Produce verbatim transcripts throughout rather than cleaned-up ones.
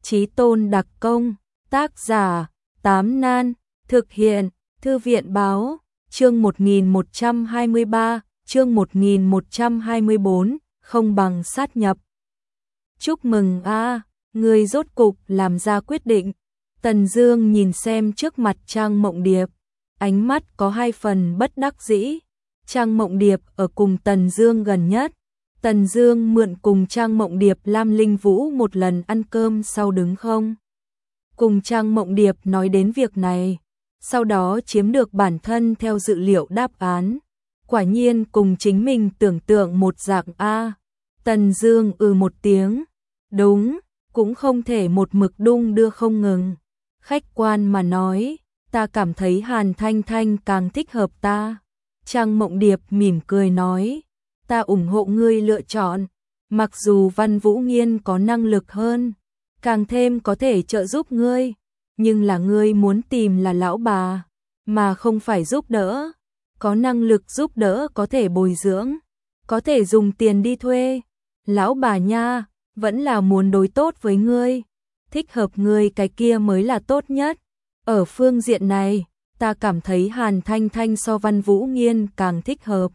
Chí tôn đặc công, tác giả, Tám Nan, thực hiện, Thư viện báo, chương một nghìn một trăm hai mươi ba, chương một nghìn một trăm hai mươi bốn, không bằng sát nhập. Chúc mừng a, người rốt cục làm ra quyết định. Tần Dương nhìn xem trước mặt Trang Mộng Điệp, ánh mắt có hai phần bất đắc dĩ. Trang Mộng Điệp ở cùng Tần Dương gần nhất. Tần Dương mượn cùng Trang Mộng Điệp Lam Linh Vũ một lần ăn cơm sau đứng không. Cùng Trang Mộng Điệp nói đến việc này, sau đó chiếm được bản thân theo dự liệu đáp án. Quả nhiên cùng chính mình tưởng tượng một dạng a. Tần Dương ừ một tiếng, đúng, cũng không thể một mực đung đưa không ngừng. Khách quan mà nói, ta cảm thấy Hàn Thanh Thanh càng thích hợp ta. Trang Mộng Điệp mỉm cười nói, ta ủng hộ ngươi lựa chọn, mặc dù Văn Vũ Nghiên có năng lực hơn, càng thêm có thể trợ giúp ngươi, nhưng là ngươi muốn tìm là lão bà, mà không phải giúp đỡ. Có năng lực giúp đỡ có thể bồi dưỡng, có thể dùng tiền đi thuê. Lão bà nha, vẫn là muốn đối tốt với ngươi, thích hợp ngươi cái kia mới là tốt nhất. Ở phương diện này, ta cảm thấy Hàn Thanh Thanh so Văn Vũ Nghiên càng thích hợp.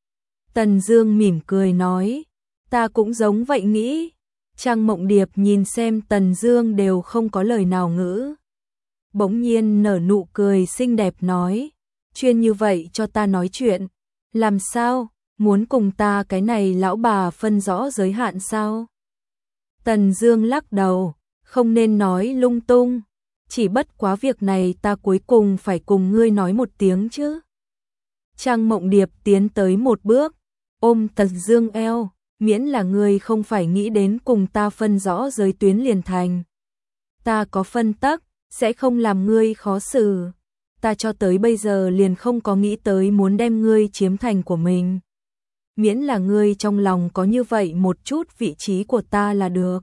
Tần Dương mỉm cười nói, ta cũng giống vậy nghĩ. Trang Mộng Điệp nhìn xem Tần Dương đều không có lời nào ngữ, bỗng nhiên nở nụ cười xinh đẹp nói, chuyên như vậy cho ta nói chuyện, làm sao, muốn cùng ta cái này lão bà phân rõ giới hạn sao? Tần Dương lắc đầu, không nên nói lung tung, chỉ bất quá việc này ta cuối cùng phải cùng ngươi nói một tiếng chứ. Trang Mộng Điệp tiến tới một bước, ôm Tần Dương eo, miễn là ngươi không phải nghĩ đến cùng ta phân rõ giới tuyến liền thành. Ta có phân tắc, sẽ không làm ngươi khó xử. Ta cho tới bây giờ liền không có nghĩ tới muốn đem ngươi chiếm thành của mình. Miễn là ngươi trong lòng có như vậy một chút vị trí của ta là được.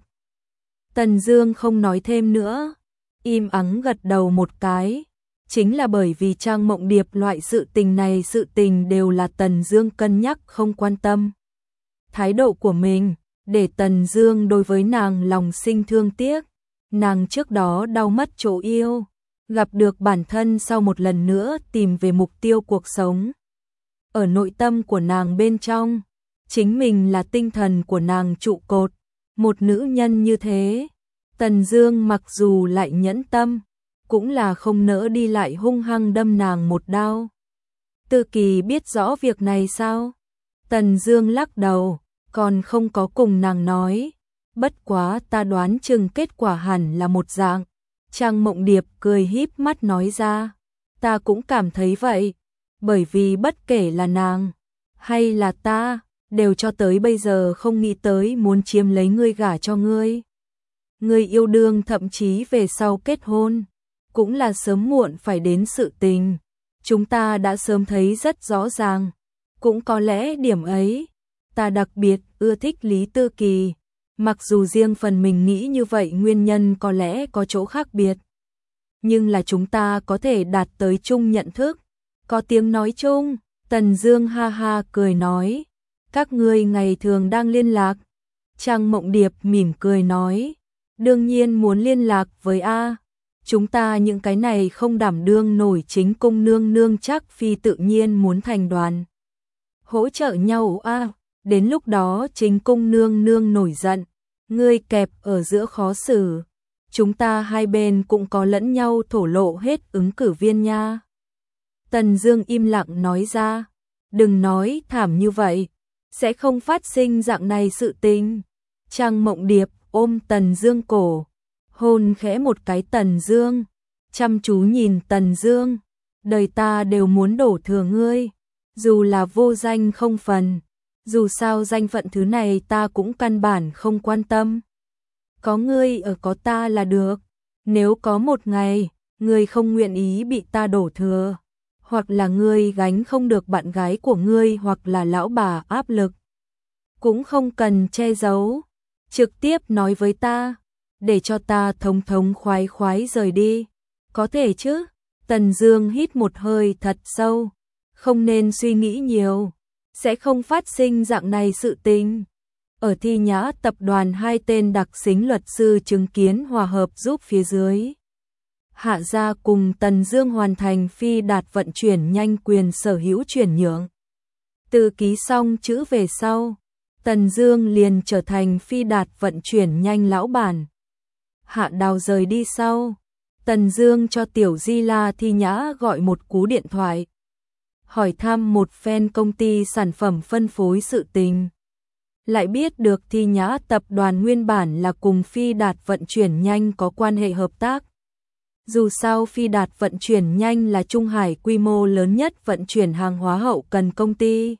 Tần Dương không nói thêm nữa, im ắng gật đầu một cái. Chính là bởi vì Trang Mộng Điệp loại sự tình này sự tình đều là Tần Dương cân nhắc không quan tâm. Thái độ của mình, để Tần Dương đối với nàng lòng sinh thương tiếc. Nàng trước đó đau mất chỗ yêu, gặp được bản thân sau một lần nữa tìm về mục tiêu cuộc sống. Ở nội tâm của nàng bên trong, chính mình là tinh thần của nàng trụ cột. Một nữ nhân như thế, Tần Dương mặc dù lại nhẫn tâm, cũng là không nỡ đi lại hung hăng đâm nàng một đao. Tư Kỳ biết rõ việc này sao? Tần Dương lắc đầu, còn không có cùng nàng nói. Bất quá ta đoán chừng kết quả hẳn là một dạng. Trang Mộng Điệp cười híp mắt nói ra, ta cũng cảm thấy vậy, bởi vì bất kể là nàng hay là ta, đều cho tới bây giờ không nghĩ tới muốn chiếm lấy ngươi gả cho ngươi. Ngươi yêu đương thậm chí về sau kết hôn, cũng là sớm muộn phải đến sự tình. Chúng ta đã sớm thấy rất rõ ràng, cũng có lẽ điểm ấy, ta đặc biệt ưa thích Lý Tư Kỳ. Mặc dù riêng phần mình nghĩ như vậy nguyên nhân có lẽ có chỗ khác biệt, nhưng là chúng ta có thể đạt tới chung nhận thức, có tiếng nói chung. Tần Dương ha ha cười nói, các ngươi ngày thường đang liên lạc? Trang Mộng Điệp mỉm cười nói, đương nhiên muốn liên lạc với a. Chúng ta những cái này không đảm đương nổi chính cung nương nương chắc phi tự nhiên muốn thành đoàn, hỗ trợ nhau a. Đến lúc đó chính cung nương nương nổi giận, ngươi kẹp ở giữa khó xử, chúng ta hai bên cũng có lẫn nhau thổ lộ hết ứng cử viên nha. Tần Dương im lặng nói ra, đừng nói thảm như vậy, sẽ không phát sinh dạng này sự tình. Trang Mộng Điệp ôm Tần Dương cổ, hôn khẽ một cái Tần Dương, chăm chú nhìn Tần Dương, đời ta đều muốn đổ thừa ngươi, dù là vô danh không phần. Dù sao danh phận thứ này ta cũng căn bản không quan tâm. Có ngươi ở có ta là được. Nếu có một ngày, ngươi không nguyện ý bị ta đổ thừa, hoặc là ngươi gánh không được bạn gái của ngươi hoặc là lão bà áp lực, cũng không cần che giấu, trực tiếp nói với ta, để cho ta thống thống khoái khoái rời đi. Có thể chứ? Tần Dương hít một hơi thật sâu, không nên suy nghĩ nhiều, sẽ không phát sinh dạng này sự tình. Ở Thi Nhã tập đoàn hai tên đặc xính luật sư chứng kiến hòa hợp giúp phía dưới Hạ gia cùng Tần Dương hoàn thành phi đạt vận chuyển nhanh quyền sở hữu chuyển nhượng. Từ ký xong chữ về sau, Tần Dương liền trở thành phi đạt vận chuyển nhanh lão bản. Hạ Đào rời đi sau, Tần Dương cho Tiểu Di La Thi Nhã gọi một cú điện thoại, hỏi thăm một phen công ty sản phẩm phân phối sự tình. Lại biết được Thi Nhã tập đoàn nguyên bản là cùng phi đạt vận chuyển nhanh có quan hệ hợp tác. Dù sao phi đạt vận chuyển nhanh là Trung Hải quy mô lớn nhất vận chuyển hàng hóa hậu cần công ty.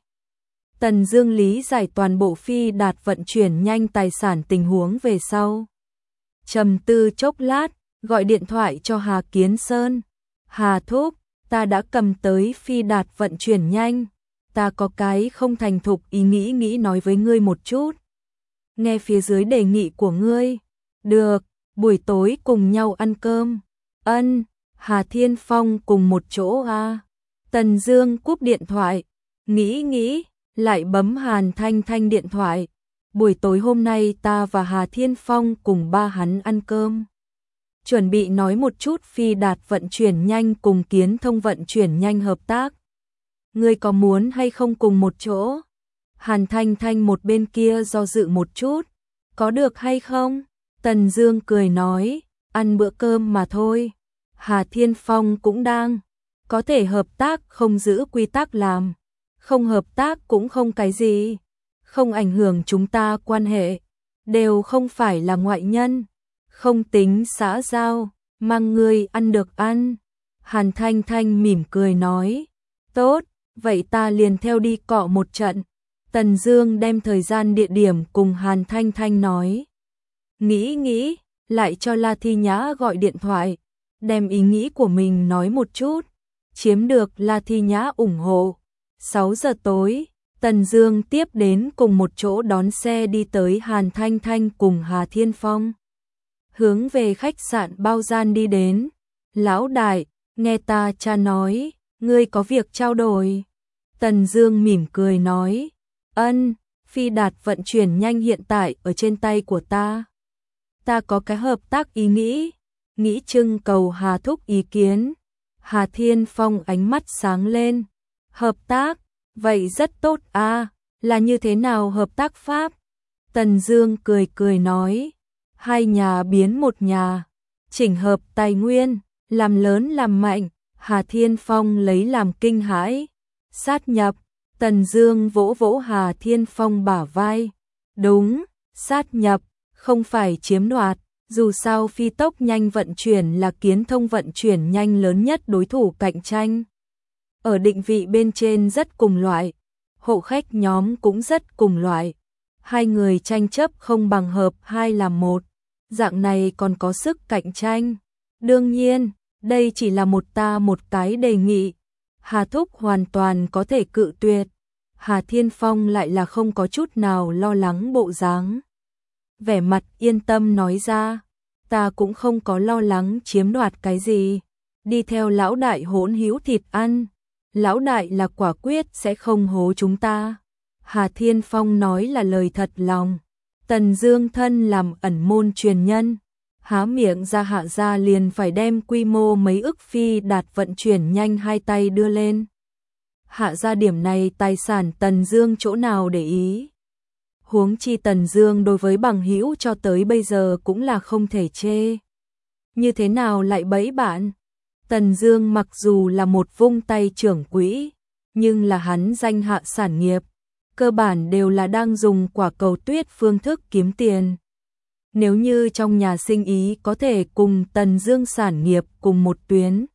Tần Dương lý giải toàn bộ phi đạt vận chuyển nhanh tài sản tình huống về sau. Trầm tư chốc lát, gọi điện thoại cho Hà Kiến Sơn. Hà thúc, ta đã cầm tới phi đạt vận chuyển nhanh. Ta có cái không thành thục ý nghĩ nghĩ nói với ngươi một chút. Nghe phía dưới đề nghị của ngươi. Được, buổi tối cùng nhau ăn cơm. Ân, Hà Thiên Phong cùng một chỗ à. Tần Dương cúp điện thoại, nghĩ nghĩ, lại bấm Hàn Thanh Thanh điện thoại. Buổi tối hôm nay ta và Hà Thiên Phong cùng ba hắn ăn cơm. Chuẩn bị nói một chút phi đạt vận chuyển nhanh cùng Kiến Thông vận chuyển nhanh hợp tác. Ngươi có muốn hay không cùng một chỗ? Hàn Thanh Thanh một bên kia do dự một chút. Có được hay không? Tần Dương cười nói, ăn bữa cơm mà thôi. Hà Thiên Phong cũng đang. Có thể hợp tác không giữ quy tắc làm. Không hợp tác cũng không cái gì. Không ảnh hưởng chúng ta quan hệ. Đều không phải là ngoại nhân. Không tính xã giao. Mang ngươi ăn được ăn. Hàn Thanh Thanh mỉm cười nói. Tốt, vậy ta liền theo đi cọ một trận. Tần Dương đem thời gian địa điểm cùng Hàn Thanh Thanh nói. Nghĩ nghĩ, lại cho La Thi Nhã gọi điện thoại. Đem ý nghĩ của mình nói một chút. Chiếm được La Thi Nhã ủng hộ. sáu giờ tối, Tần Dương tiếp đến cùng một chỗ đón xe đi tới Hàn Thanh Thanh cùng Hà Thiên Phong. Hướng về khách sạn Bao Gian đi đến. Lão đại, nghe ta cha nói, ngươi có việc trao đổi. Tần Dương mỉm cười nói, ân, phi đạt vận chuyển nhanh hiện tại ở trên tay của ta. Ta có cái hợp tác ý nghĩ, nghĩ trưng cầu Hà thúc ý kiến. Hà Thiên Phong ánh mắt sáng lên. Hợp tác, vậy rất tốt à, là như thế nào hợp tác pháp? Tần Dương cười cười nói, hai nhà biến một nhà, chỉnh hợp tài nguyên, làm lớn làm mạnh. Hà Thiên Phong lấy làm kinh hãi. Sát nhập. Tần Dương vỗ vỗ Hà Thiên Phong bả vai. Đúng, sát nhập, không phải chiếm đoạt. Dù sao phi tốc nhanh vận chuyển là Kiến Thông vận chuyển nhanh lớn nhất đối thủ cạnh tranh. Ở định vị bên trên rất cùng loại, hộ khách nhóm cũng rất cùng loại. Hai người tranh chấp không bằng hợp hai làm một, dạng này còn có sức cạnh tranh. Đương nhiên, đây chỉ là một ta một cái đề nghị. Hà thúc hoàn toàn có thể cự tuyệt. Hà Thiên Phong lại là không có chút nào lo lắng bộ dáng. Vẻ mặt yên tâm nói ra, ta cũng không có lo lắng chiếm đoạt cái gì. Đi theo lão đại hỗn hữu thịt ăn. Lão đại là quả quyết sẽ không hố chúng ta. Hà Thiên Phong nói là lời thật lòng. Tần Dương thân làm ẩn môn truyền nhân, há miệng ra Hạ gia liền phải đem quy mô mấy ức phi đạt vận chuyển nhanh hai tay đưa lên. Hạ gia điểm này tài sản Tần Dương chỗ nào để ý. Huống chi Tần Dương đối với bằng hữu cho tới bây giờ cũng là không thể chê. Như thế nào lại bẫy bạn? Tần Dương mặc dù là một vung tay trưởng quỹ, nhưng là hắn danh hạ sản nghiệp, cơ bản đều là đang dùng quả cầu tuyết phương thức kiếm tiền. Nếu như trong nhà sinh ý có thể cùng Tần Dương sản nghiệp cùng một tuyến,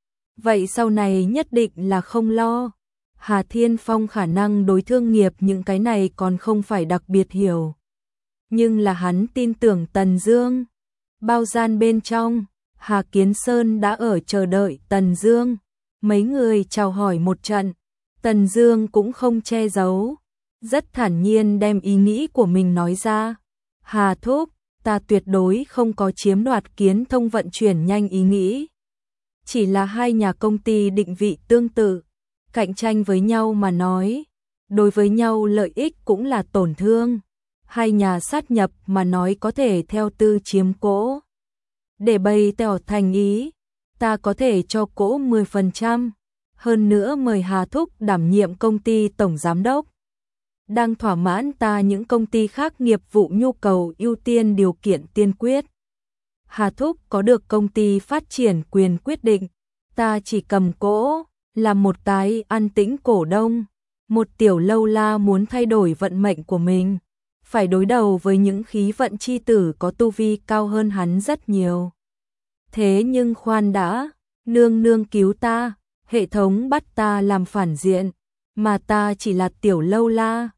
vậy sau này nhất định là không lo. Hà Thiên Phong khả năng đối thương nghiệp những cái này còn không phải đặc biệt hiểu, nhưng là hắn tin tưởng Tần Dương. Bao gian bên trong, Hà Kiến Sơn đã ở chờ đợi Tần Dương. Mấy người chào hỏi một trận, Tần Dương cũng không che giấu, rất thản nhiên đem ý nghĩ của mình nói ra. Hà thúc, ta tuyệt đối không có chiếm đoạt Kiến Thông vận chuyển nhanh ý nghĩ. Chỉ là hai nhà công ty định vị tương tự, cạnh tranh với nhau mà nói, đối với nhau lợi ích cũng là tổn thương. hai nhà sát nhập mà nói có thể theo tư chiếm cỗ. Để bày tỏ thành ý, ta có thể cho cỗ mười phần trăm, hơn nữa mời Hà Thúc đảm nhiệm công ty tổng giám đốc. Đang thỏa mãn ta những công ty khác nghiệp vụ nhu cầu ưu tiên điều kiện tiên quyết. Hà Thúc có được công ty phát triển quyền quyết định, ta chỉ cầm cỗ, là một cái an tĩnh cổ đông. Một tiểu lâu la muốn thay đổi vận mệnh của mình, phải đối đầu với những khí vận chi tử có tu vi cao hơn hắn rất nhiều. Thế nhưng khoan đã, nương nương cứu ta, hệ thống bắt ta làm phản diện, mà ta chỉ là tiểu lâu la,